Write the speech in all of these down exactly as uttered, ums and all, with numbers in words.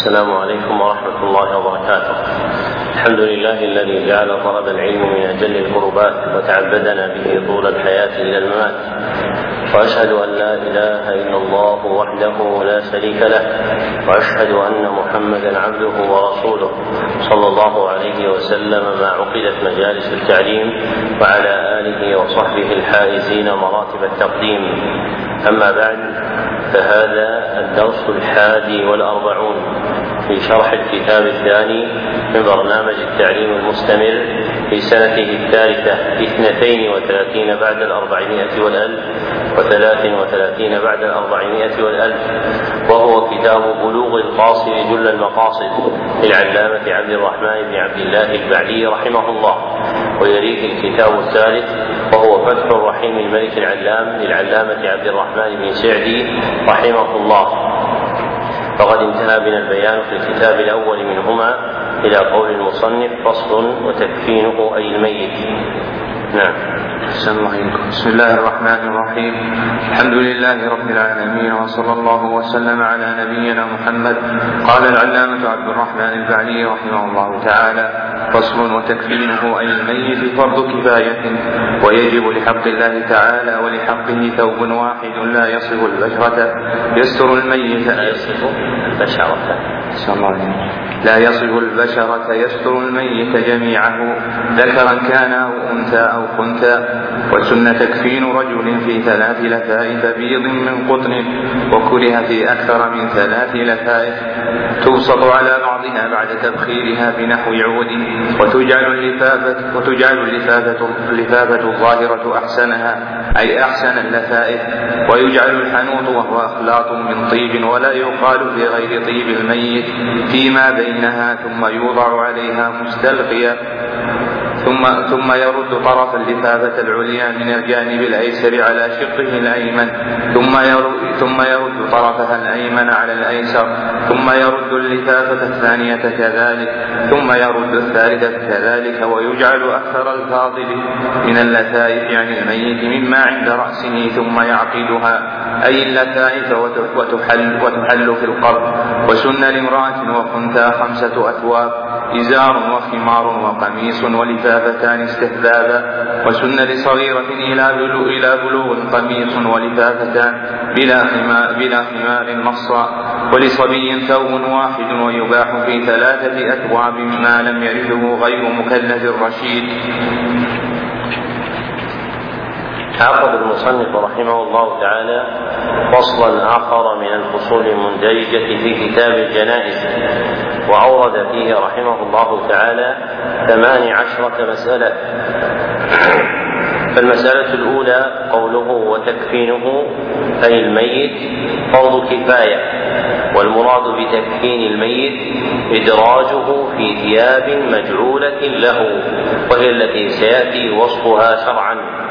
السلام عليكم ورحمة الله وبركاته. الحمد لله الذي جعل طلب العلم من أجل القربات وتعبدنا به طول الحياة إلى الممات، وأشهد أن لا إله إلا الله وحده لا شريك له، وأشهد أن محمدا عبده ورسوله صلى الله عليه وسلم ما عقدت مجالس التعليم، وعلى آله وصحبه الحائزين مراتب التقديم. أما بعد، فهذا الدرس الحادي والأربعون في شرح الكتاب الثاني من برنامج التعليم المستمر في سنته الثالثة اثنتين وثلاثين بعد الأربعمائة والألف وثلاث وثلاثين بعد الأربعمائة والألف، وهو كتاب بلوغ القاصد جل المقاصد للعلامة عبد الرحمن بن عبد الله البعلي رحمه الله. ويليه الكتاب الثالث وهو فتح الرحيم الملك العلام للعلامة عبد الرحمن بن سعدي رحمه الله. فقد انتهى بنا البيان في الكتاب الأول منهما إلى قول المصنف: فصل وتكفينه أي الميت. نعم. بسم الله الرحمن الرحيم. الحمد لله رب العالمين، وصلى الله وسلم على نبينا محمد. قال العلامة عبد الرحمن البعلي رحمه الله تعالى: فصل وتكفينه أي الميت فرض كفاية، ويجب لحق الله تعالى ولحقه ثوب واحد لا يصف البشرة يستر الميت لا يصف البشرة لا يصف البشرة يستر الميت جميعه ذكرا كان أو أنثى أو خنثى. وسن تكفين رجل في ثلاث لفائف بيض من قطن، وكره في أكثر من ثلاث لفائف تبسط على بعضها بعد تبخيرها بنحو عود، وتجعل اللفافة, وتجعل اللفافة, اللفافة الظاهرة أحسنها أي أحسن اللفائف، ويجعل الحنوط وهو أخلاط من طيب ولا يقال في غير طيب الميت فيما بينها، ثم يوضع عليها مستلقيا، ثم, ثم يرد طرف اللفافة العليا من الجانب الأيسر على شقه الأيمن، ثم يرد, ثم يرد طرفها الأيمن على الأيسر، ثم يرد اللفافة الثانية كذلك، ثم يرد الثالثة كذلك، ويجعل أكثر الفاضل من اللفائف يعني الميت مما عند رأسه، ثم يعقدها أي اللفائف وتحل, وتحل في القبر. وسن لامرأة وخنثى خمسة أثواب: إزار وخمار وقميص ولفافتان استحبابا. وسن لصغيرة إلى بلوغ قميص ولفافتان بلا خمار, بلا خمار نصا. ولصبي ثوب واحد، ويباح في ثلاثة أثواب ما لم يرده غير مكلف رشيد. عقد المصنف رحمه الله تعالى فصلا آخر من الفصول المندرجة في كتاب الجنائز، وأورد فيه رحمه الله تعالى ثمان عشرة مسألة. فالمسألة الأولى قوله وتكفينه أي الميت فرض كفاية، والمراد بتكفين الميت إدراجه في ثياب مجعولة له، وهي التي سيأتي وصفها شرعا.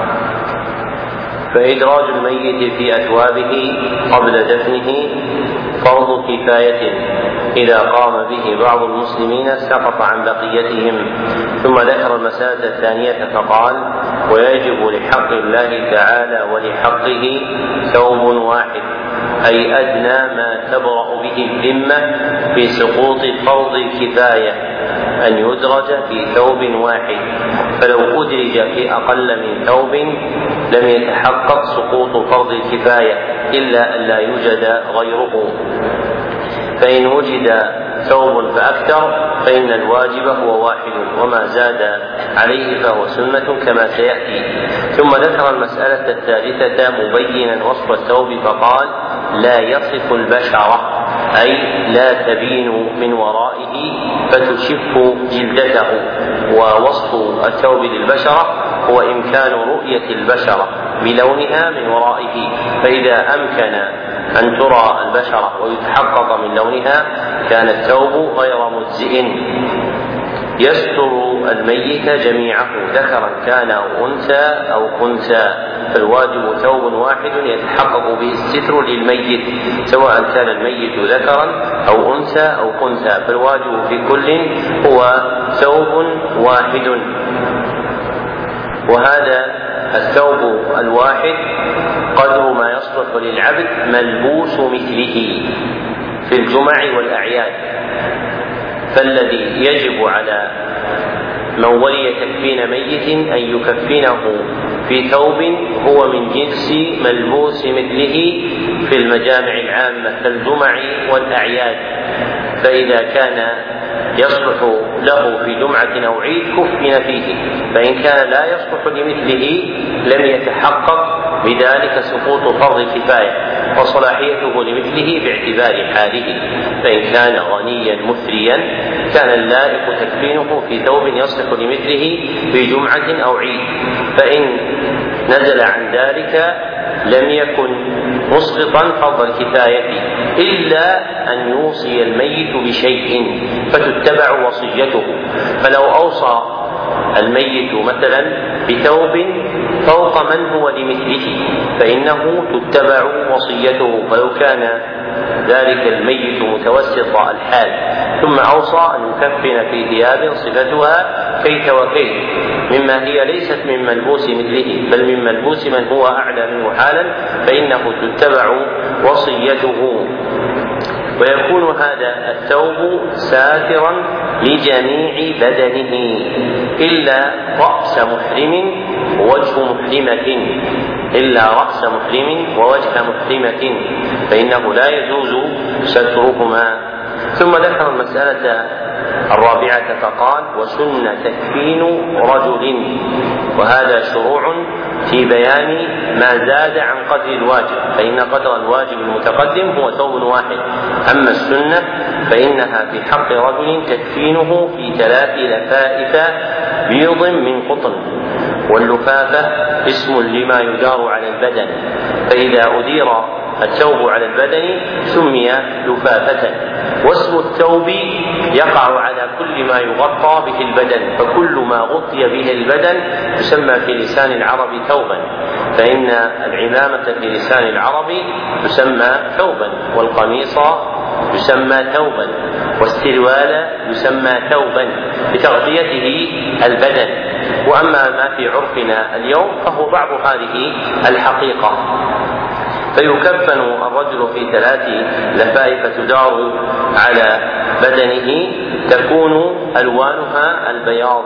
فإدراج الميت في أثوابه قبل دفنه فرض كفاية، إذا قام به بعض المسلمين سقط عن بقيتهم. ثم ذكر المسألة الثانية فقال: ويجب لحق الله تعالى ولحقه ثوب واحد، أي أدنى ما تبرأ به الذمة في سقوط فرض الكفاية أن يدرج في ثوب واحد، فلو أدرج في أقل من ثوب لم يتحقق سقوط فرض الكفاية إلا أن لا يوجد غيره. فإن وجد ثوب فأكثر فإن الواجب هو واحد، وما زاد عليه فهو سنة كما سيأتي. ثم ذكر المسألة الثالثة مبينا وصف الثوب فقال: لا يصف البشرة، أي لا تبين من ورائه فتشف جلدته. ووصف الثوب للبشرة هو إمكان رؤية البشرة بلونها من ورائه، فإذا أمكن أن ترى البشرة ويتحقق من لونها كان الثوب غير مجزئ. يستر الميت جميعه ذكرا كان أو أنثى أو خنثى، فالواجب ثوب واحد يتحقق به الستر للميت سواء كان الميت ذكرا أو أنثى أو خنثى، فالواجب في كل هو ثوب واحد. وهذا الثوب الواحد قدر ما يصلح للعبد ملبوس مثله، في الجمع والأعياد، فالذي يجب على من ولي تكفين ميت أن يكفنه في ثوب هو من جنس ملبوس مثله في المجامع العامة كالجمع والأعياد، فإذا كان يصلح له في جمعة أو عيد كفن فيه، فإن كان لا يصلح لمثله لم يتحقق بذلك سقوط فرض الكفاية وصلاحيته لمثله باعتبار حاله، فإن كان غنيا مثريا كان اللائق تكفينه في ثوب يصلح لمثله في جمعة أو عيد، فإن نزل عن ذلك لم يكن مسقطا فرض الكفاية إلا أن يوصي الميت بشيء فتتبع وصيته. فلو أوصى الميت مثلا بثوب فوق من هو لمثله فإنه تتبع وصيته، فلو كان ذلك الميت متوسط الحال ثم أوصى أن يكفن في ثياب صفتها كيت وكيت مما هي ليست من ملبوس مثله بل من ملبوس من هو أعلى منه حالا فإنه تتبع وصيته، ويكون هذا الثوب ساترا لجميع بدنه إلا رأس محرم ووجه محرمة إلا رأس محرم ووجه محرمة فإنه لا يجوز سترهما. ثم ذكر المسألة الرابعة فقال: وسن تكفين رجل، وهذا شروع في بيان ما زاد عن قدر الواجب، فإن قدر الواجب المتقدم هو ثوب واحد، أما السنة فإنها في حق رجل تكفينه في ثلاث لفائف بيض من قطن، واللفافة اسم لما يدار على البدن، فإذا أدير الثوب على البدن سمي لفافة، واسم الثوب يقع على كل ما يغطى به البدن، فكل ما غطي به البدن يسمى في لسان العرب ثوبا، فإن العمامة في لسان العرب تسمى ثوبا، والقميص يسمى ثوبا، والسروال يسمى ثوبا بتغطيته البدن. وأما ما في عرفنا اليوم فهو بعض هذه الحقيقة، فيكفن الرجل في ثلاث لفائف تدار على بدنه تكون ألوانها البياض،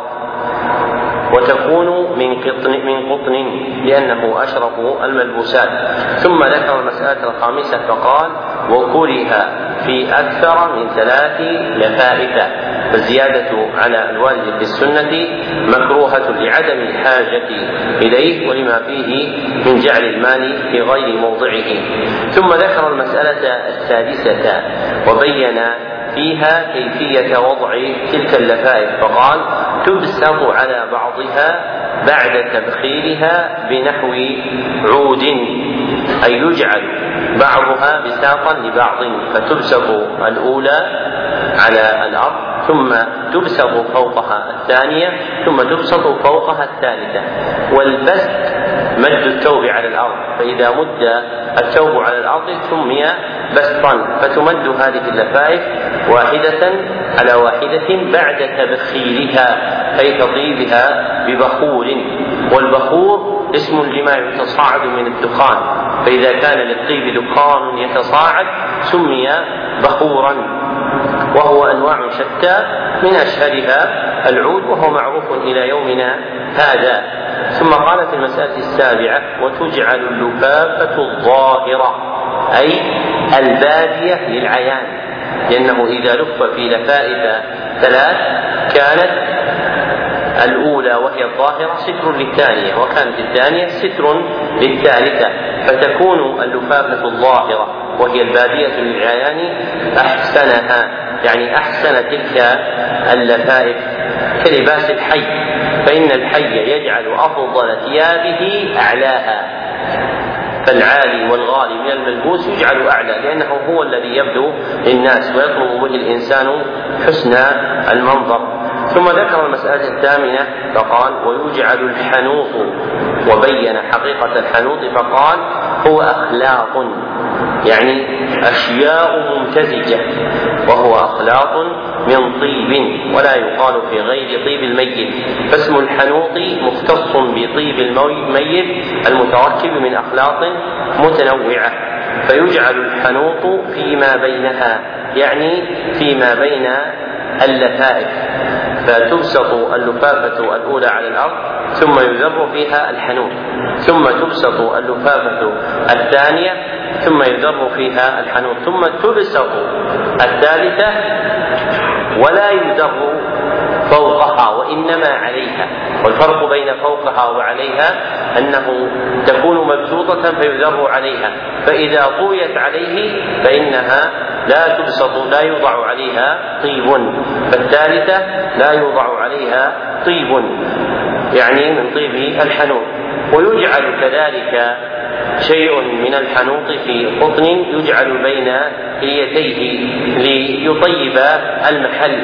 وتكون من قطن من قطن لأنه أشرف الملبوسات. ثم ذكر المسألة الخامسة فقال: وكره في أكثر من ثلاث لفائف، فالزيادة على الوارد في السنة مكروهة لعدم الحاجة إليه ولما فيه من جعل المال في غير موضعه. ثم ذكر المسألة السادسة وبين فيها كيفية وضع تلك اللفائف فقال: تبسط على بعضها بعد تبخيرها بنحو عود، أي يجعل بعضها بساطا لبعض، فتبسط الأولى على الأرض ثم تبسط فوقها الثانية ثم تبسط فوقها الثالثة. والبسط مد الثوب على الأرض، فإذا مد الثوب على الأرض سمي بسطا، فتمد هذه اللفائف واحدة على واحدة بعد تبخيرها أي تطيبها ببخور، والبخور اسم لما يتصاعد من الدخان، فإذا كان للطيب دخان يتصاعد سمي بخورا، وهو أنواع شتى من أشهرها العود وهو معروف إلى يومنا هذا. ثم قال في المسألة السابعة: وتجعل اللفافة الظاهرة أي البادية للعيان، لأنه إذا لف في لفائف ثلاث كانت الأولى وهي الظاهرة ستر للثانية، وكانت الثانية ستر للثالثة، فتكون اللفافة الظاهرة وهي البادية للعيان أحسنها، يعني أحسن تلك اللفائف كلباس الحي، فإن الحي يجعل أفضل ثيابه أعلاها، فالعالي والغالي من الملبوس يجعل أعلى لأنه هو الذي يبدو للناس ويطلب به الإنسان حسن المنظر. ثم ذكر المسألة الثامنة فقال: ويجعل الحنوط، وبين حقيقة الحنوط فقال: هو أخلاط، يعني أشياء ممتزجة، وهو أخلاط من طيب ولا يقال في غير طيب الميت، فاسم الحنوط مختص بطيب الميت المتركب من أخلاط متنوعة، فيجعل الحنوط فيما بينها، يعني فيما بين اللفائف، فتبسط اللفافة الأولى على الأرض ثم يذر فيها الحنوط، ثم تبسط اللفافة الثانية ثم يذر فيها الحنوط، ثم تبسط الثالثة ولا يذر فوقها وإنما عليها. والفرق بين فوقها وعليها أنه تكون مبسوطة فيذر عليها، فإذا طويت عليه فإنها لا تبسط، لا يوضع عليها طيب، فالثالثة لا يوضع عليها طيب، يعني من طيب الحنوط. ويجعل كذلك شيء من الحنوط في قطن يجعل بين إليتيه ليطيب المحل،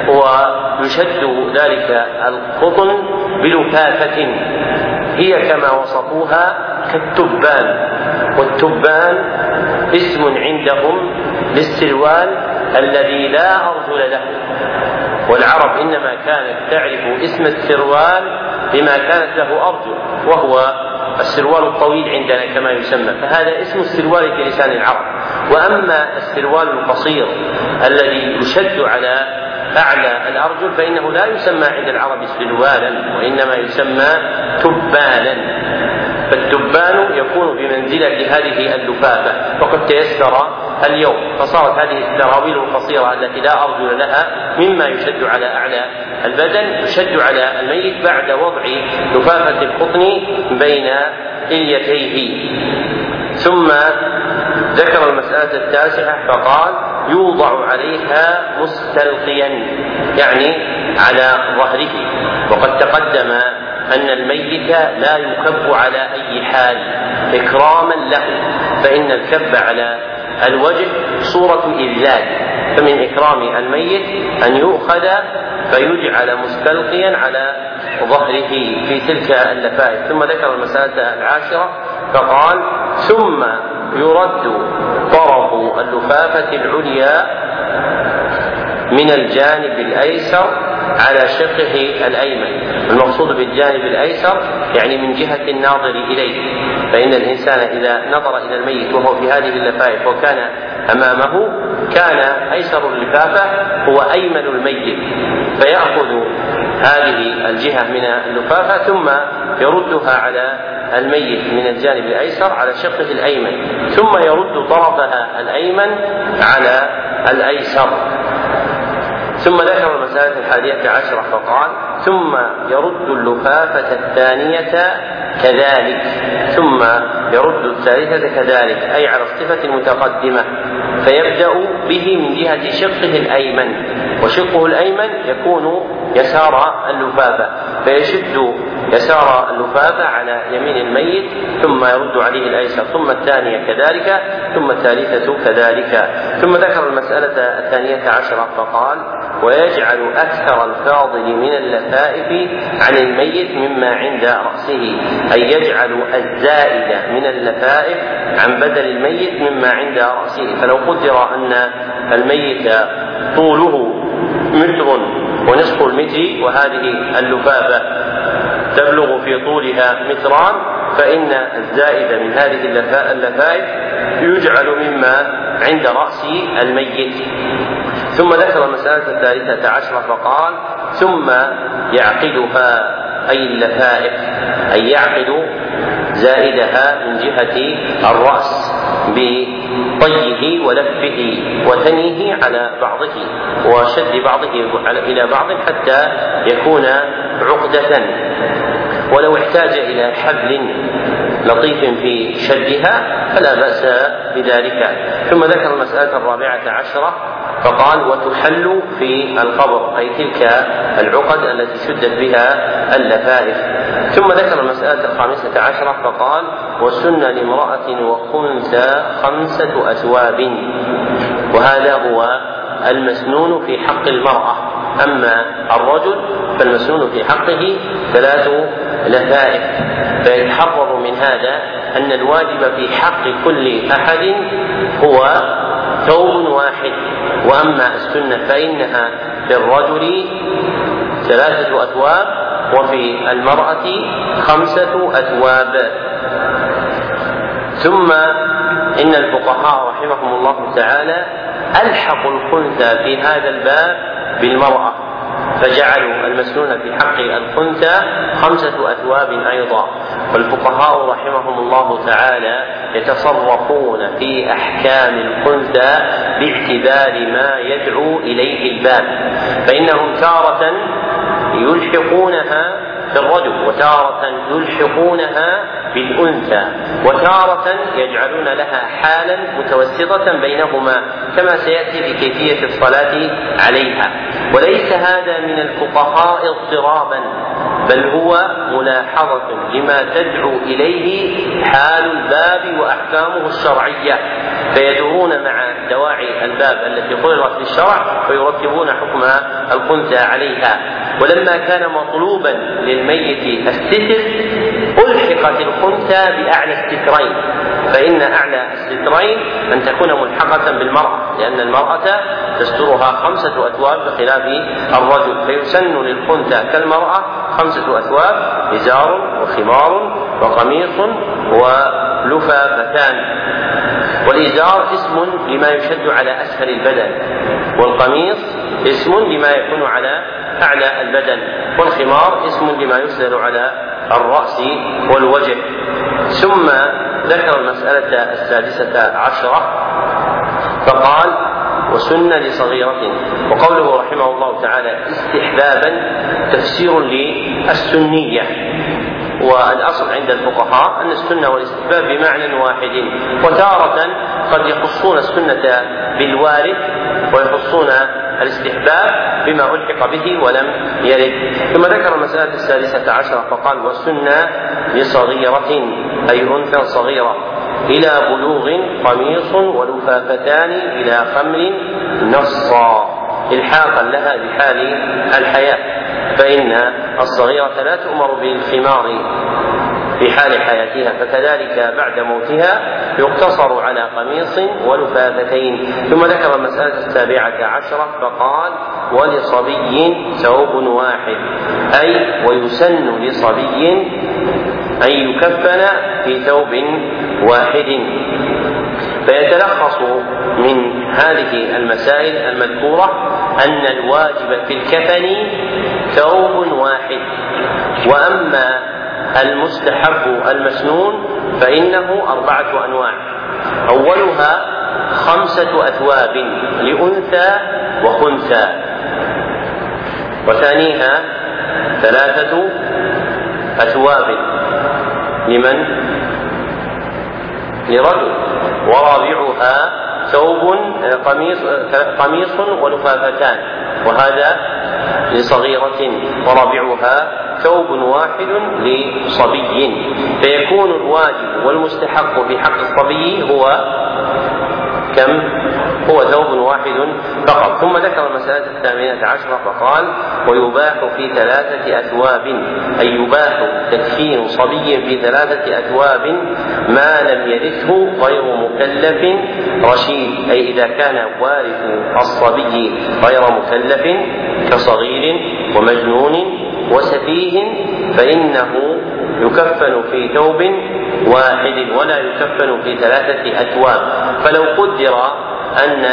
ويشد ذلك القطن بلفافة هي كما وصفوها كالتبان، والتبان اسم عندهم للسروال الذي لا أرجل له، والعرب إنما كانت تعرف اسم السروال بما كانت له أرجل، وهو السروال الطويل عندنا كما يسمى، فهذا اسم السروال في لسان العرب. وأما السروال القصير الذي يشد على أعلى الأرجل فإنه لا يسمى عند العرب سروالا، وإنما يسمى تبانا، فالتبان يكون بمنزلة هذه اللفافة، وقد تيسر اليوم فصارت هذه السراويل القصيرة التي لا أرجل لها مما يشد على أعلى البدن يشد على الميت بعد وضع لفافة القطن بين إليتيه. ثم ذكر المسألة التاسعة فقال يوضع عليها مستلقيا، يعني على ظهره، وقد تقدم أن الميت لا يكب على أي حال إكراما له، فإن الكب على الوجه صورة إذلال، فمن إكرام الميت أن يؤخذ فيجعل مستلقيا على ظهره في تلك اللفائف. ثم ذكر المسألة العاشرة فقال ثم يرد طرف اللفافة العليا من الجانب الأيسر على شقه الأيمن. المقصود بالجانب الأيسر يعني من جهة الناظر إليه، فإن الإنسان إذا نظر إلى الميت وهو في هذه اللفائف وكان أمامه كان أيسر اللفافة هو أيمن الميت، فيأخذ هذه الجهة من اللفافة ثم يردها على الميت من الجانب الأيسر على شقه الأيمن، ثم يرد طرفها الأيمن على الأيسر. ثم ذكر المسألة الحادية عشرة فقال ثم يرد اللفافة الثانية كذلك، ثم يرد الثالثة كذلك، أي على الصفة المتقدمة، فيبدأ به من جهة شقه الأيمن، وشقه الأيمن يكون يسار اللفافة، فيشد يسار اللفافة على يمين الميت ثم يرد عليه الأيسر، ثم الثانية كذلك، ثم الثالثة كذلك. ثم ذكر المسألة الثانية عشرة فقال ويجعل أكثر الفاضل من اللفائف عن الميت مما عند رأسه، أي يجعل الزائد من اللفائف عن بدل الميت مما عند رأسه. فلو قدر أن الميت طوله متر ونصف المتر وهذه اللفافة تبلغ في طولها متران، فإن الزائد من هذه اللفائف يجعل مما عند رأس الميت. ثم ذكر المسألة الثالثة عشرة فقال ثم يعقدها أي اللفائف، أي يعقد زائدها من جهة الرأس بطيه ولفه وثنيه على بعضه وشد بعضه إلى بعض حتى يكون عقدة، ولو احتاج إلى حبل لطيف في شدها فلا بأس بذلك. ثم ذكر المسألة الرابعة عشرة فقال وتحل في القبر، أي تلك العقد التي شدت بها اللفائف. ثم ذكر المسألة الخامسة عشرة فقال والسن لامرأة وخنثى خمسة أثواب، وهذا هو المسنون في حق المرأة، أما الرجل فالمسنون في حقه ثلاث لفائف. فيتحرر من هذا أن الواجب في حق كل أحد هو ثوب واحد، وأما السنة فإنها للرجل ثلاثة أثواب وفي المرأة خمسة أثواب. ثم إن الفقهاء رحمهم الله تعالى ألحقوا الخنثى في هذا الباب بالمرأة، فجعلوا المسنون في حق الخنثى خمسة أثواب أيضا. والفقهاء رحمهم الله تعالى يتصرفون في أحكام الخنثى باعتبار ما يدعو إليه الباب، فإنهم تارة يلحقونها في الرجل، وتارة يلحقونها بالأنثى، وتارة يجعلون لها حالا متوسطة بينهما كما سيأتي في كيفية الصلاة عليها. وليس هذا من الفقهاء اضطرابا، بل هو ملاحظة لما تدعو إليه حال الباب وأحكامه الشرعية، فيدورون مع دواعي الباب التي قررت في الشرع ويرتبون حكم الخنثى عليها. ولما كان مطلوبا للميت الستر ألحقت الخنثى بأعلى السترين، فإن أعلى السترين أن تكون ملحقة بالمرأة، لأن المرأة تسترها خمسة أثواب بخلاف الرجل، فيسن للخنثى كالمرأة خمسة أثواب: إزار وخمار وقميص ولفافتان. والإزار اسم لما يشد على أسفل البدن، والقميص اسم لما يكون على أعلى البدن، والخمار اسم لما يسدل على الرأس والوجه. ثم ذكر المسألة السادسة عشرة فقال: وسن لصغيرة. وقوله رحمه الله تعالى استحبابا تفسير للسنية، والأصل عند الفقهاء أن السنة والاستحباب بمعنى واحد، وتارة قد يخصون السنة بالوارد ويخصون الاستحباب بما ألحق به ولم يرد. ثم ذكر المسألة السادسة عشرة فقال: والسنة لصغيرة أي أنثى صغيرة إلى بلوغ قميص ولفافتان إلى خمر نصا، إلحاقا لها بحال الحياة، فإن الصغيرة لا تؤمر بالخمار في حال حياتها، فكذلك بعد موتها يقتصر على قميص ولفافتين. ثم ذكر المسألة السابعة عشرة فقال: ولصبي ثوب واحد، أي ويسن لصبي أن يكفن في ثوب واحد. فيتلخص من هذه المسائل المذكورة أن الواجب في الكفن ثوب واحد، وأما المستحب المسنون فإنه أربعة أنواع: أولها خمسة أثواب لأنثى وخنثى، وثانيها ثلاثة أثواب لمن؟ لرجل، ورابعها ثوب قميص, قميص ولفافتان، وهذا لصغيرة، ورابعها ثوب واحد لصبي. فيكون الواجب والمستحق في حق الصبي هو كم؟ هو ثوب واحد فقط. ثم ذكر المسألة الثامنة عشرة فقال: ويباح في ثلاثة أثواب، أي يباح تكفين صبي في ثلاثة أثواب ما لم يرثه غير مكلف رشيد، أي إذا كان وارث الصبي غير مكلف كصغير ومجنون وسفيه فإنه يكفن في ثوب واحد ولا يكفن في ثلاثة أثواب. فلو قدر أن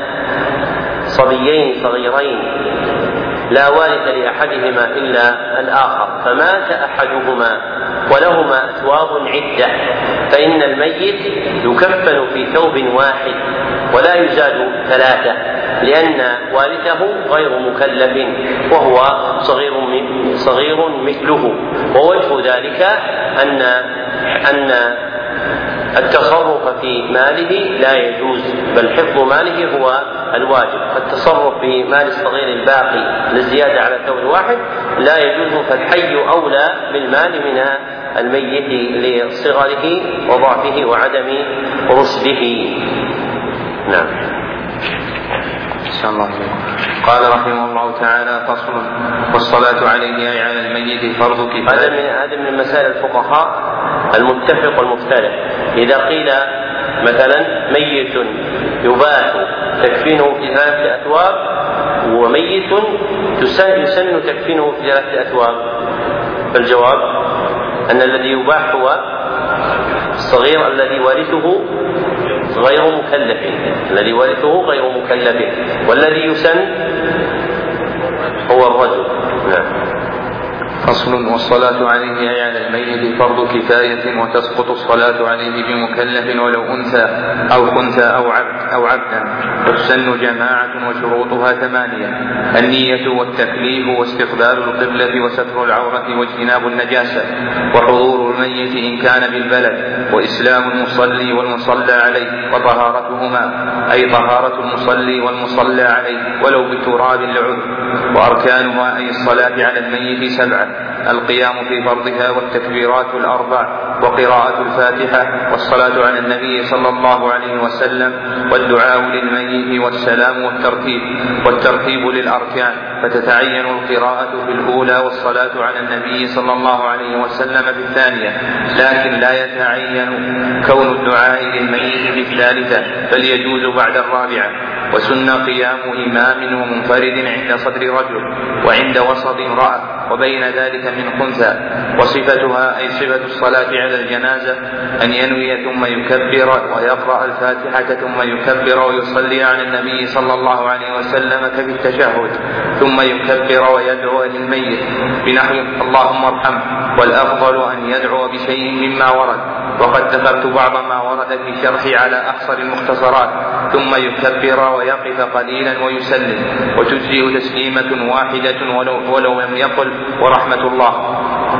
صبيين صغيرين لا وارث لأحدهما إلا الآخر، فمات أحدهما ولهما أثواب عدة، فإن الميت يكفن في ثوب واحد ولا يزاد ثلاثة، لأن وارثه غير مكلف وهو صغير صغير مثله. ووجه ذلك أن أن التصرف في ماله لا يجوز، بل حفظ ماله هو الواجب. فالتصرف في مال الصغير الباقي للزيادة على ثوب واحد لا يجوز، فالحي أولى بالمال من الميت لصغره وضعفه وعدم رشده. نعم. الله. قال رحمه الله تعالى: فصل: والصلاة عليه أي على الميت فرض كفاية. هذا من هذا من مسائل الفقهاء المتفق والمختلف. إذا قيل مثلا ميت يباح تكفينه في ثلاثة أثواب وميت يسن تكفينه في ثلاثة أثواب، فالجواب أن الذي يباح هو الصغير الذي وارثه غير مكلف، الذي ورثه غير مكلف، والذي يسن هو الرجل. نعم. فصل. والصلاة عليه أي على الميت فرض كفاية، وتسقط الصلاة عليه بمكلف ولو أنثى أو خنثى أو عبد أو عبدا، والسن جماعة وشروطها ثمانية: النية والتكليف واستقبال القبلة وستر العورة واجتناب النجاسة، وحضور الميت إن كان بالبلد، وإسلام المصلي والمصلى عليه، وطهارتهما أي طهارة المصلي والمصلى عليه ولو بتراب لعذر، وأركانها أي الصلاة على الميت سبعة: القيام في فرضها والتكبيرات الأربع وقراءة الفاتحة والصلاة على النبي صلى الله عليه وسلم والدعاء للميت والسلام والترتيب والترتيب للأركان، فتتعين القراءة في الأولى والصلاة على النبي صلى الله عليه وسلم في الثانية، لكن لا يتعين كون الدعاء للميت في الثالثة بل يجوز بعد الرابعة. وسن قيام إمام ومنفرد عند صدر رجل وعند وسط امرأة وبين ذلك من خنثى. وصفتها أي صفة الصلاة على الجنازة أن ينوي ثم يكبر ويقرأ الفاتحة ثم يكبر ويصلي على النبي صلى الله عليه وسلم كفي التشهد، ثم يكبر ويدعو للميت بنحو اللهم ارحمه، والأفضل أن يدعو بشيء مما ورد، وقد ذكرت بعض ما ورد في شرحي على أحصر المختصرات، ثم يكبر ويقف قليلا ويسلم، وتجزئ تسليمة واحدة ولو, ولو لم يقل ورحمة الله.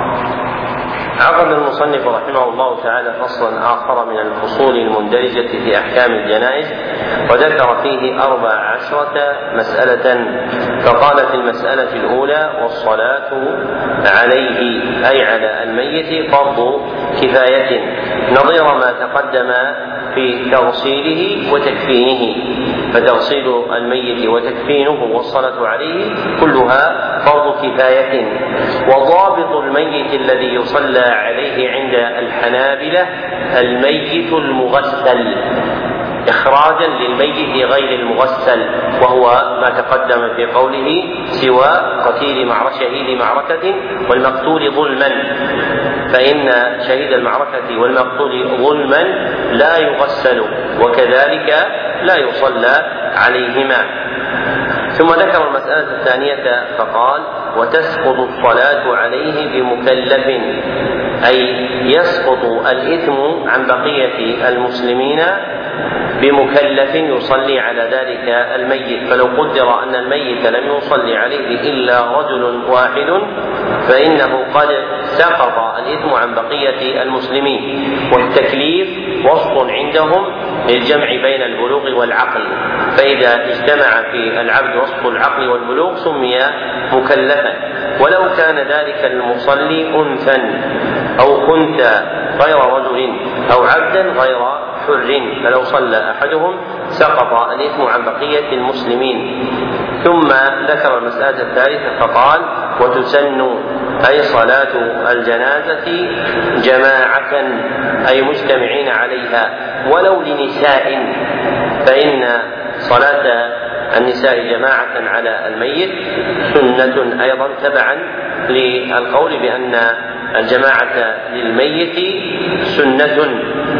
عقد المصنف رحمه الله تعالى فصلا آخر من الفصول المندرجة في أحكام الجنائز، وذكر فيه أربع عشرة مسألة، فقال في المسألة الأولى: والصلاة عليه أي على الميت فرض كفاية، نظير ما تقدم في تغسيله وتكفينه، فتغسيل الميت وتكفينه والصلاة عليه كلها فرض كفاية. وضابط الميت الذي يصلى عليه عند الحنابلة الميت المغسل، إخراجا للميت غير المغسل، وهو ما تقدم في قوله: سوى قتيل مع شهيد معركة والمقتول ظلما، فإن شهيد المعركة والمقتول ظلما لا يغسل، وكذلك لا يصلى عليهما. ثم ذكر المسألة الثانية فقال: وتسقط الصلاة عليه بمكلف، أي يسقط الإثم عن بقية المسلمين بمكلف يصلي على ذلك الميت. فلو قدر أن الميت لم يصلي عليه إلا رجل واحد فإنه قد سقط الإثم عن بقية المسلمين. والتكليف وصف عندهم للجمع بين البلوغ والعقل، فإذا اجتمع في العبد وصف العقل والبلوغ سمي مكلفا. ولو كان ذلك المصلي أنثى أو خنثى غير رجل أو عبدا غير حر، فلو صلى أحدهم سقط الإثم عن بقية المسلمين. ثم ذكر المسألة الثالثة فقال: وتسن أي صلاة الجنازة جماعة أي مجتمعين عليها ولو لنساء، فإن صلاة النساء جماعة على الميت سنة أيضا تبعا للقول بأن الجماعة للميت سنة.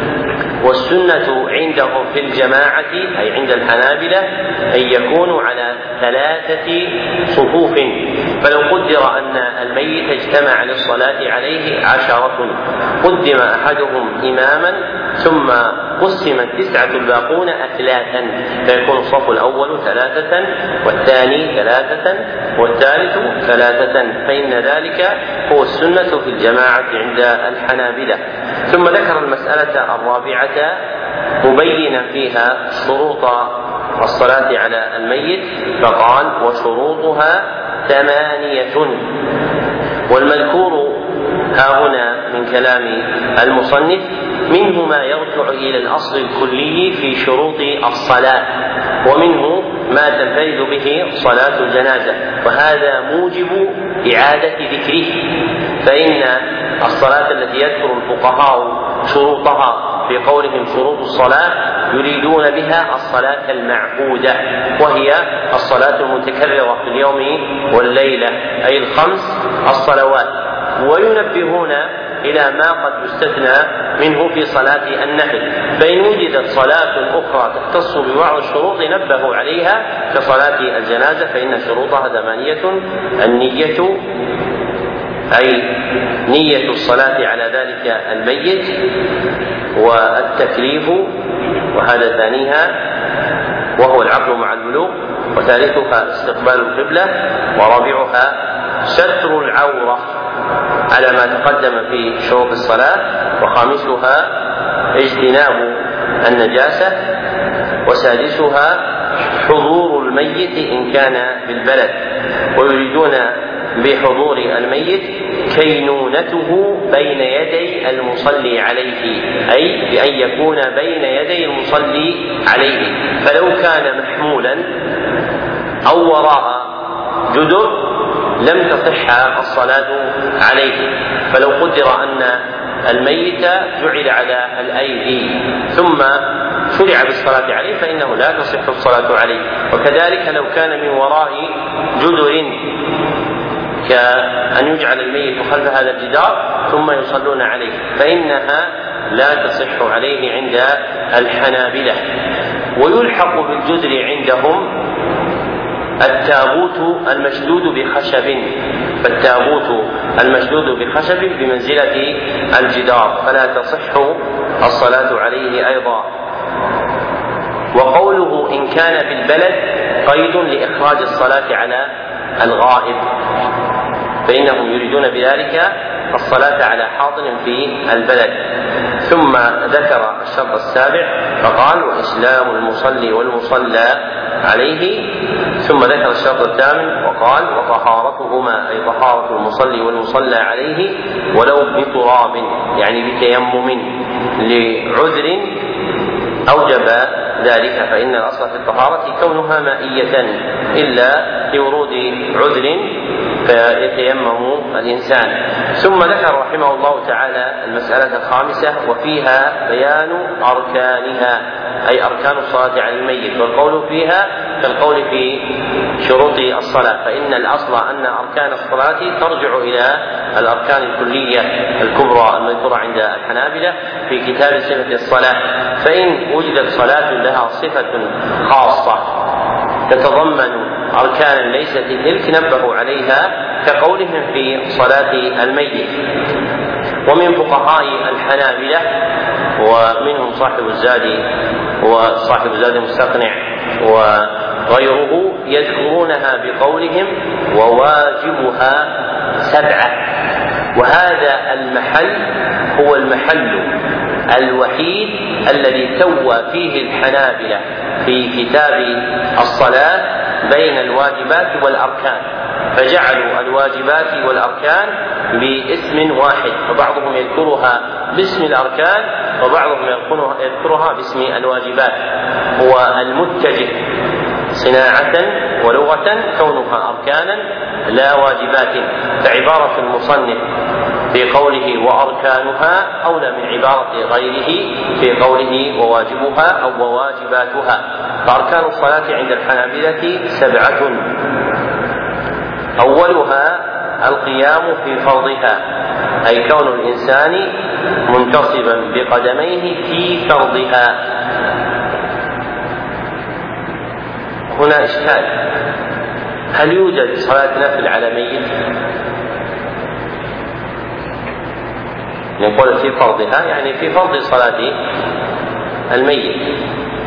والسنة عندهم في الجماعة أي عند الحنابلة أن يكونوا على ثلاثة صفوف، فلو قدر أن الميت اجتمع للصلاة عليه عشرة قدم أحدهم إماما ثم قسم التسعة الباقون أثلاثا، فيكون الصف الأول ثلاثة والثاني ثلاثة والثالث ثلاثة، فإن ذلك هو السنة في الجماعة عند الحنابلة. ثم ذكر المسألة الرابعة مبينا فيها شروط الصلاة على الميت فقال: وشروطها ثمانية. والمذكور ها هنا من كلام المصنف منه ما يرجع إلى الأصل الكلي في شروط الصلاة، ومنه ما تنفرد به صلاة الجنازة، وهذا موجب إعادة ذكره. فإن الصلاة التي يذكر الفقهاء شروطها في قولهم شروط الصلاة يريدون بها الصلاة المعبودة، وهي الصلاة المتكررة في اليوم والليلة أي الخمس الصلوات، وينبهون إلى ما قد يستثنى منه في صلاة النفل. فإن وجدت صلاة أخرى تختص ببعض الشروط نبهوا عليها كصلاة الجنازة فإن شروطها ثمانية: النية أي نية الصلاة على ذلك الميت، والتكليف وهذا ثانيها وهو العقل مع البلوغ، وثالثها استقبال القبلة، ورابعها ستر العورة على ما تقدم في شروط الصلاة، وخامسها اجتناب النجاسة، وسادسها حضور الميت إن كان بالبلد. ويريدون بحضور الميت كينونته بين يدي المصلي عليه، أي بأن يكون بين يدي المصلي عليه، فلو كان محمولا أو وراء جدر لم تصح الصلاة عليه. فلو قدر أن الميت جعل على الأيدي ثم شرع بالصلاة عليه فإنه لا تصح الصلاة عليه. وكذلك لو كان من وراء جدر كأن يجعل الميت خلف هذا الجدار ثم يصلون عليه فإنها لا تصح عليه عند الحنابلة. ويلحق بالجدر عندهم التابوت المشدود بخشب، فالتابوت المشدود بخشب بمنزلة الجدار فلا تصح الصلاة عليه أيضا. وقوله إن كان في البلد قيد لإخراج الصلاة على الغائب، فإنهم يريدون بذلك الصلاة على حاضر في البلد. ثم ذكر الشرط السابع فقال: وإسلام المصلي والمصلى عليه. ثم ذكر الشرط الثامن وقال: وطهارتهما، أي طهارة المصلي والمصلى عليه ولو بتراب، يعني بتيمم لعذر أوجب ذلك، فإن الأصل في الطهارة كونها مائية إلا لورود عذر فيتيمم الإنسان. ثم ذكر رحمه الله تعالى المسألة الخامسة وفيها بيان أركانها، أي أركان الصلاة على الميت، والقول فيها كالقول في شروط الصلاة، فإن الأصل أن أركان الصلاة ترجع إلى الأركان الكلية الكبرى المذكورة عند الحنابلة في كتاب صفة الصلاة. فإن وجدت صلاة لها صفة خاصة تتضمن أركانا ليست تلك نبهوا عليها كقولهم في صلاة الميت. ومن فقهاء الحنابلة ومنهم صاحب الزاد وصاحب الزاد المستقنع وغيره يذكرونها بقولهم وواجبها سبعة. وهذا المحل هو المحل الوحيد الذي سوى فيه الحنابلة في كتاب الصلاة بين الواجبات والأركان، فجعلوا الواجبات والأركان باسم واحد، وبعضهم يذكرها باسم الأركان وبعضهم يذكرها باسم الواجبات. هو المتجه صناعة ولغة كونها أركانا لا واجبات، فعبارة المصنف في قوله وأركانها أولى من عبارة غيره في قوله وواجبها أو وواجباتها. فأركان الصلاة عند الحنابلة سبعة: أولها القيام في فرضها، أي كون الإنسان منتصبا بقدميه في فرضها. هنا إشكال: هل يوجد صلاة نفل على ميت؟ نقول في فرضها يعني في فرض صلاة الميت.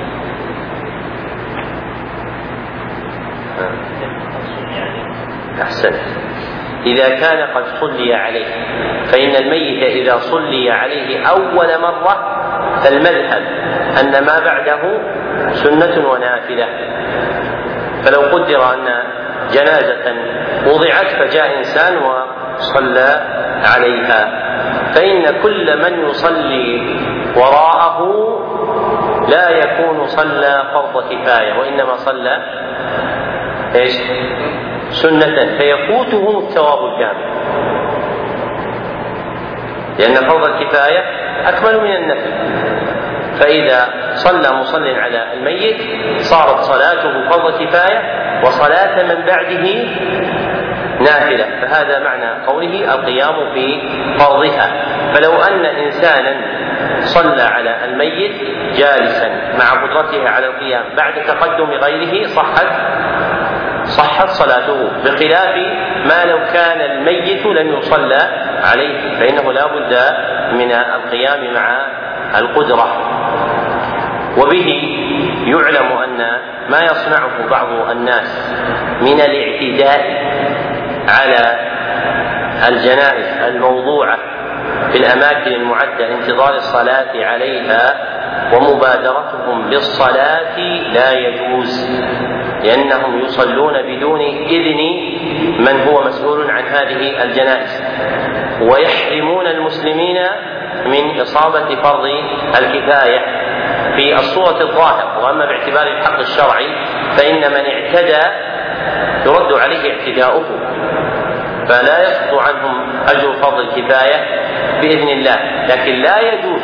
أحسن. إذا كان قد صلي عليه، فإن الميت إذا صلي عليه أول مرة فالمذهب أن ما بعده سنة ونافلة. فلو قدر أن جنازة وضعت فجاء إنسان وصلى عليها، فإن كل من يصلي وراءه لا يكون صلى فرض كفاية، وإنما صلى إيش؟ سنة، فيفوته الثواب الكامل، لأن فرض الكفاية أكمل من النفل. فإذا صلى مصل على الميت صارت صلاته فرض كفاية وصلاة من بعده نافلة، فهذا معنى قوله القيام في فرضها. فلو أن إنسانا صلى على الميت جالسا مع قدرته على القيام بعد تقدم غيره صحت صحت صلاته، بخلاف ما لو كان الميت لم يصلى عليه فإنه لا بد من القيام مع القدرة. وبه يعلم أن ما يصنعه بعض الناس من الاعتداء على الجنائز الموضوعة في الأماكن المعدة لانتظار الصلاة عليها ومبادرتهم بالصلاة لا يجوز، لأنهم يصلون بدون إذن من هو مسؤول عن هذه الجنائز، ويحرمون المسلمين من إصابة فرض الكفاية في الصورة الظاهرة. وأما باعتبار الحق الشرعي فإن من اعتدى يرد عليه اعتداؤه، فلا يسقط عنهم أجر فرض الكفاية بإذن الله، لكن لا يجوز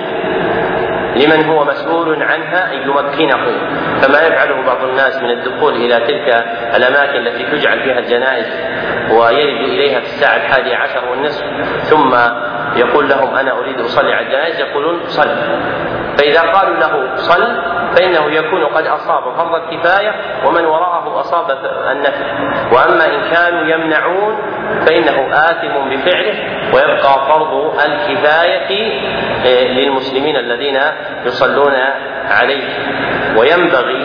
لمن هو مسؤول عنها أن يمكنه، فما يفعله بعض الناس من الدخول إلى تلك الأماكن التي تجعل فيها الجنائز ويرد إليها في الساعة الحادية عشر والنصف ثم يقول لهم أنا أريد أصلي على الجنائز، يقولون صل، فإذا قالوا له صل فإنه يكون قد أصاب فرض الكفاية ومن وراءه أصاب النفل. وأما إن كانوا يمنعون فإنه آثم بفعله ويبقى فرض الكفاية للمسلمين الذين يصلون عليه. وينبغي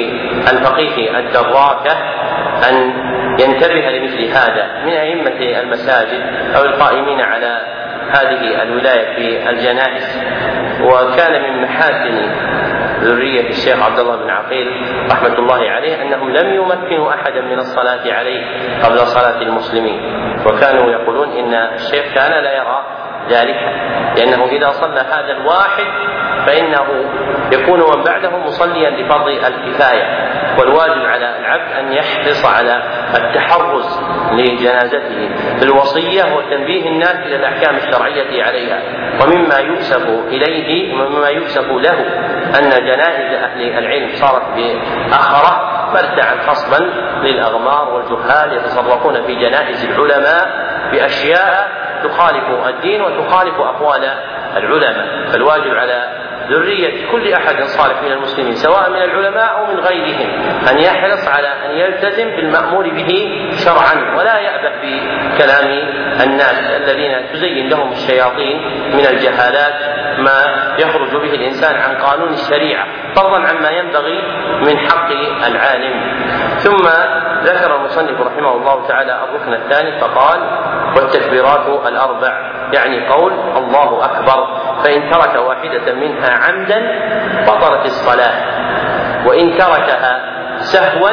للفقيه الدراكة أن ينتبه لمثل هذا من أئمة المساجد أو القائمين على هذه الولاية في الجنائز. وكان من محاسن ذرية الشيخ عبد الله بن عقيل رحمة الله عليه أنهم لم يمكنوا أحدا من الصلاة عليه قبل صلاة المسلمين، وكانوا يقولون إن الشيخ كان لا يرى ذلك، لأنه إذا صلى هذا الواحد فإنه يكون من بعده مصليا لفرض الكفاية، والواجب على العبد أن يحرص على التحرز لجنازته بالوصية وتنبيه الناس إلى الأحكام الشرعية عليها. ومما يؤسف إليه ومما يؤسف له أن جنائز أهل العلم صارت بأخرة مرتعا خصبا للأغمار والجهال يتصرفون في جنائز العلماء بأشياء تخالف الدين وتخالف أقوال العلماء. فالواجب على ذرية كل أحد صالح من المسلمين سواء من العلماء أو من غيرهم أن يحرص على أن يلتزم بالمأمور به شرعا، ولا يأبه بكلام الناس الذين تزين لهم الشياطين من الجهالات ما يخرج به الإنسان عن قانون الشريعة فضلا عما ينبغي من حق العالم. ثم ذكر المصنف رحمه الله تعالى الركن الثاني فقال والتكبيرات الأربع، يعني قول الله أكبر، فإن ترك واحدة منها عمدا بطلت الصلاة، وإن تركها سهوا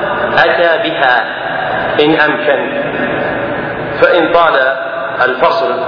أتى بها إن أمكن، فإن طال الفصل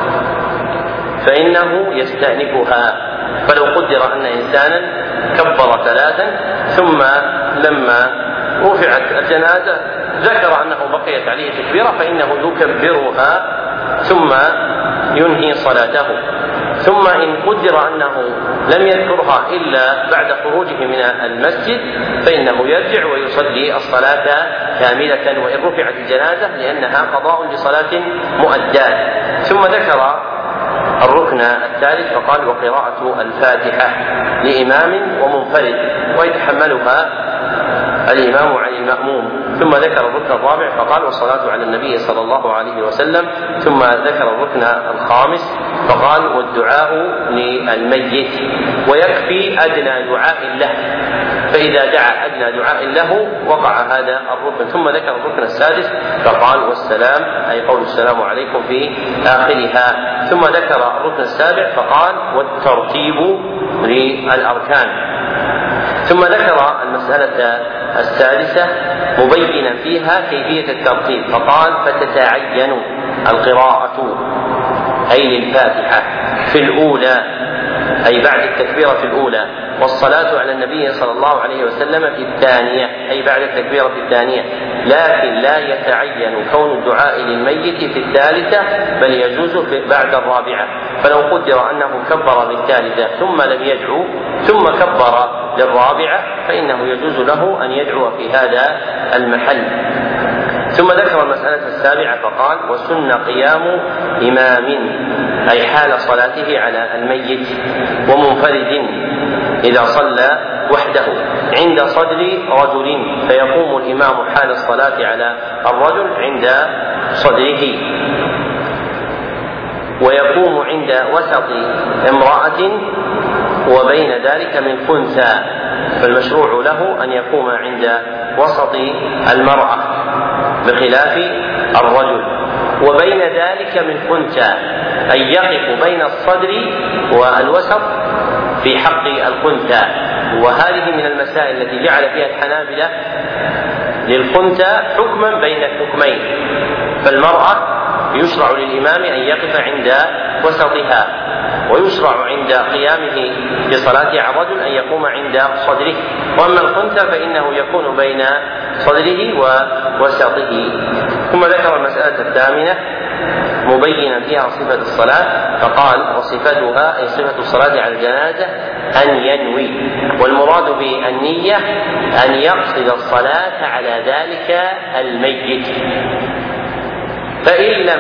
فإنه يستأنفها. فلو قدر أن إنسانا كبر ثلاثا ثم لما رفعت الجنازة ذكر أنه بقيت عليه تكبيرة فإنه يكبرها ثم ينهي صلاته. ثم إن قدر أنه لم يذكرها إلا بعد خروجه من المسجد فإنه يرجع ويصلي الصلاة كاملة وإن رفعت الجنازة لأنها قضاء لصلاة مؤداة. ثم ذكر الركن الثالث فقال وقراءة الفاتحة لإمام ومنفرد ويتحملها الإمام عن المأموم. ثم ذكر الركن الرابع فقال والصلاة على النبي صلى الله عليه وسلم. ثم ذكر الركن الخامس فقال والدعاء للميت، ويكفي أدنى دعاء له، فإذا دعا أدنى دعاء له وقع هذا الركن. ثم ذكر الركن السادس فقال والسلام، أي قول السلام عليكم في آخرها. ثم ذكر الركن السابع فقال والترتيب للأركان. ثم ذكر المسألة السادسة مبينا فيها كيفية الترتيب فقال فتتعين القراءة أي للفاتحة في الأولى أي بعد التكبيرة الأولى، والصلاة على النبي صلى الله عليه وسلم في الثانية أي بعد التكبيرة الثانية، لكن لا يتعين كون الدعاء للميت في الثالثة بل يجوز بعد الرابعة. فلو قدر أنه كبر بالثالثة ثم لم يدعو ثم كبر للرابعة فإنه يجوز له أن يدعو في هذا المحل. ثم ذكر المسألة السابعة فقال: وسن قيام إمام، أي حال صلاته على الميت ومنفرد إذا صلى وحده عند صدر رجل، فيقوم الإمام حال الصلاة على الرجل عند صدره، ويقوم عند وسط امرأة وبين ذلك من خنثى، فالمشروع له أن يقوم عند وسط المرأة بخلاف الرجل، وبين ذلك من خنثى، أن يقف بين الصدر والوسط في حق الخنثى. وهذه من المسائل التي جعل فيها الحنابلة للخنثى حكما بين الحكمين، فالمرأة يشرع للإمام أن يقف عند وسطها، ويشرع عند قيامه بصلاته على الرجل أن يقوم عند صدره، وأما الخنثى فإنه يكون بين صدره ووسطه. ثم ذكر المسألة الثامنة مبينا فيها صفة الصلاة فقال: وصفتها أي صفة الصلاة على الجنازة أن ينوي، والمراد بالنية أن يقصد الصلاة على ذلك الميت، فإن لم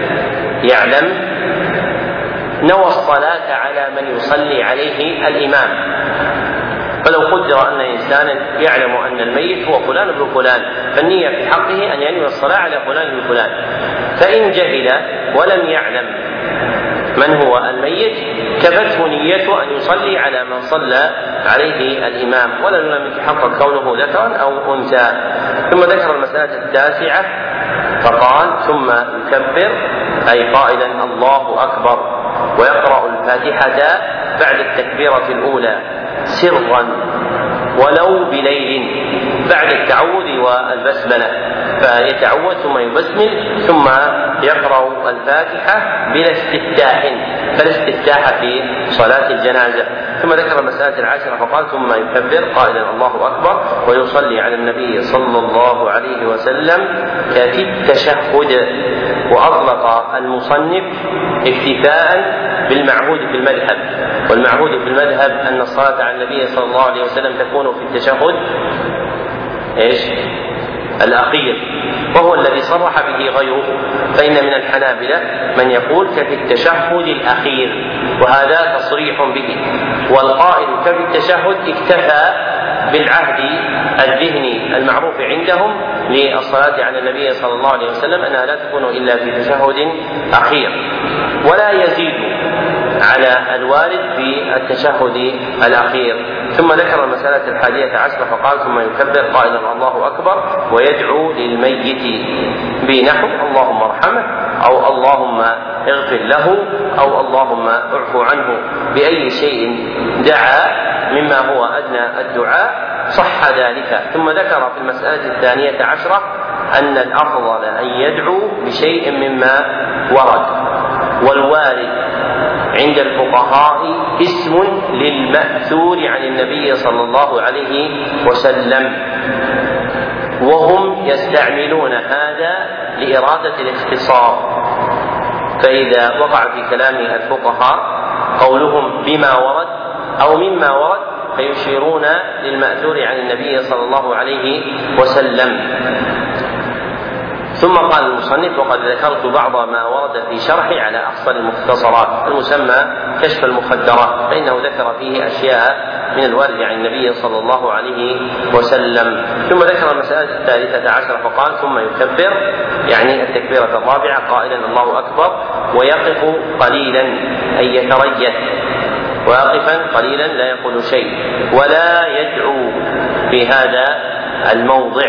يعلم نوى الصلاة على من يصلي عليه الإمام. فلو قدر أن إنسانا يعلم أن الميت هو فلان بن فلان، فالنية في حقه أن ينوي الصلاة على فلان بن فلان، فإن جهل ولم يعلم من هو الميت كفته نيته أن يصلي على من صلى عليه الإمام، ولا لم يتحقق كونه ذكرا أو أنثى. ثم ذكر المسألة التاسعة فقال: ثم يكبر، أي قائلا الله أكبر، ويقرأ الفاتحة بعد التكبيرة الأولى سرا ولو بليل بعد التعوذ والبسملة، فيتعوذ ثم يبسمل ثم يقرأ الفاتحة بلا استفتاح، فلا استفتاح في صلاة الجنازة. ثم ذكر المسألة العاشرة فقال: ثم يكبر قائلا الله أكبر، ويصلي على النبي صلى الله عليه وسلم كفي التشهد. وأطلق المصنف اكتفاء بالمعهود في المذهب، والمعهود في المذهب أن الصلاة على النبي صلى الله عليه وسلم تكون في التشهد إيش؟ الأخير، وهو الذي صرح به غيره، فإن من الحنابلة من يقول كفي التشهد الأخير، وهذا تصريح به، والقائل كفي التشهد اكتفى بالعهد الذهني المعروف عندهم للصلاة على النبي صلى الله عليه وسلم أنها لا تكون إلا في تشهد أخير، ولا يزيد على الوارد في التشهد الأخير. ثم ذكر المسألة الحادية عشرة فقال: ثم يكبر قائلا الله أكبر، ويدعو للميت بنحو اللهم ارحمه، أو اللهم اغفر له، أو اللهم اعفو عنه، بأي شيء دعا مما هو أدنى الدعاء صح ذلك. ثم ذكر في المسألة الثانية عشرة أن الأفضل أن يدعو بشيء مما ورد، والوارد عند الفقهاء اسم للمأثور عن النبي صلى الله عليه وسلم، وهم يستعملون هذا لإرادة الاختصار، فإذا وقع في كلام الفقهاء قولهم بما ورد أو مما ورد فيشيرون للمأثور عن النبي صلى الله عليه وسلم. ثم قال المصنف: وقد ذكرت بعض ما ورد في شرحي على أفصل المختصرات المسمى كشف المخدرات، فإنه ذكر فيه أشياء من الوارد عن النبي صلى الله عليه وسلم. ثم ذكر المسألة الثالثة عشر فقال: ثم يكبر، يعني التكبيرة الرابعة قائلا الله أكبر، ويقف قليلا أي يتريث، واقفا قليلا لا يقول شيء، ولا يدعو في هذا الموضع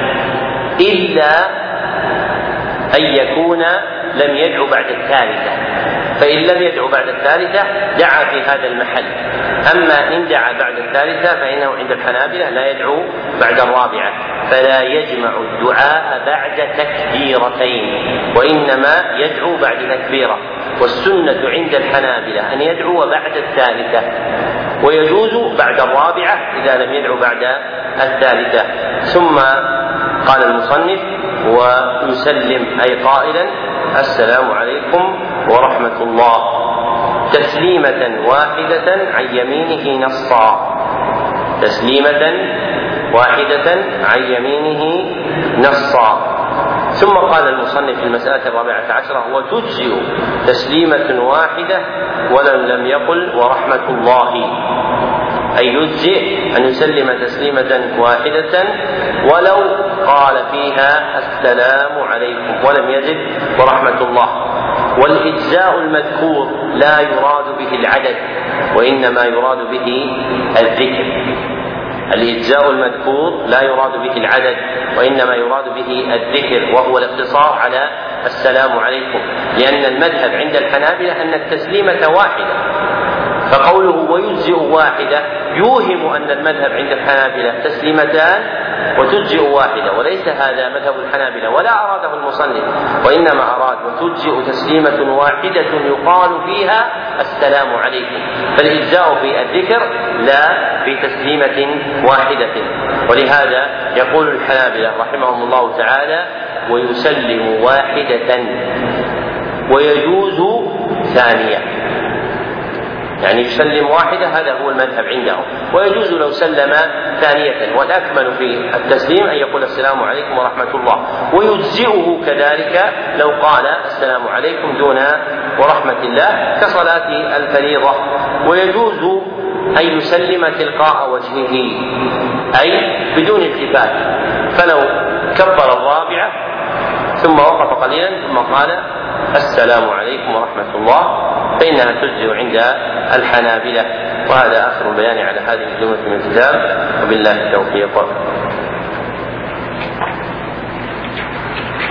إلا أن يكون لم يدعو بعد الثالثة، فإن لم يدعو بعد الثالثة دعا في هذا المحل. أما إن دعا بعد الثالثة فإنه عند الحنابلة لا يدعو بعد الرابعة، فلا يجمع الدعاء بعد تكبيرتين، وإنما يدعو بعد تكبيرة. والسنة عند الحنابلة أن يدعو بعد الثالثة، ويجوز بعد الرابعة إذا لم يدعو بعد الثالثة. ثم قال المصنف: ويسلم أي قائلا السلام عليكم ورحمة الله، تسليمة واحدة عن يمينه نصا، تسليمة واحدة عن يمينه نصا. ثم قال المصنف في المسألة الرابعة عشرة: وتجزئ تسليمة واحدة ولم لم يقل ورحمة الله، أي يجزئ أن يسلم تسليمة واحدة ولو قال فيها السلام عليكم ولم يزد ورحمة الله. والإجزاء المذكور لا يراد به العدد وإنما يراد به الذكر. الإجزاء المذكور لا يراد به العدد وإنما يراد به الذكر، وهو الاقتصار على السلام عليكم، لأن المذهب عند الحنابلة أن التسليمة واحدة، فقوله ويجزئ واحدة يوهم أن المذهب عند الحنابلة تسليمتان وتجزئ واحدة، وليس هذا مذهب الحنابلة ولا أراده المصنف، وإنما أراد وتجزئ تسليمة واحدة يقال فيها السلام عليكم، فالإجزاء في الذكر لا في تسليمة واحدة. ولهذا يقول الحنابلة رحمهم الله تعالى: ويسلم واحدة ويجوز ثانية، يعني يسلم واحدة، هذا هو المذهب عندهم، ويجوز لو سلم ثانية، والأكمل في التسليم أن يقول السلام عليكم ورحمة الله، ويجزئه كذلك لو قال السلام عليكم دون ورحمة الله كصلاة الفريضة. ويجوز أن يسلم تلقاء وجهه أي بدون التفات، فلو كبر الرابعة ثم وقف قليلا ثم قال السلام عليكم ورحمة الله فإنها تجزئ عند الحنابلة. وهذا آخر البيان على هذه الجملة من الكتاب، وبالله التوفيق.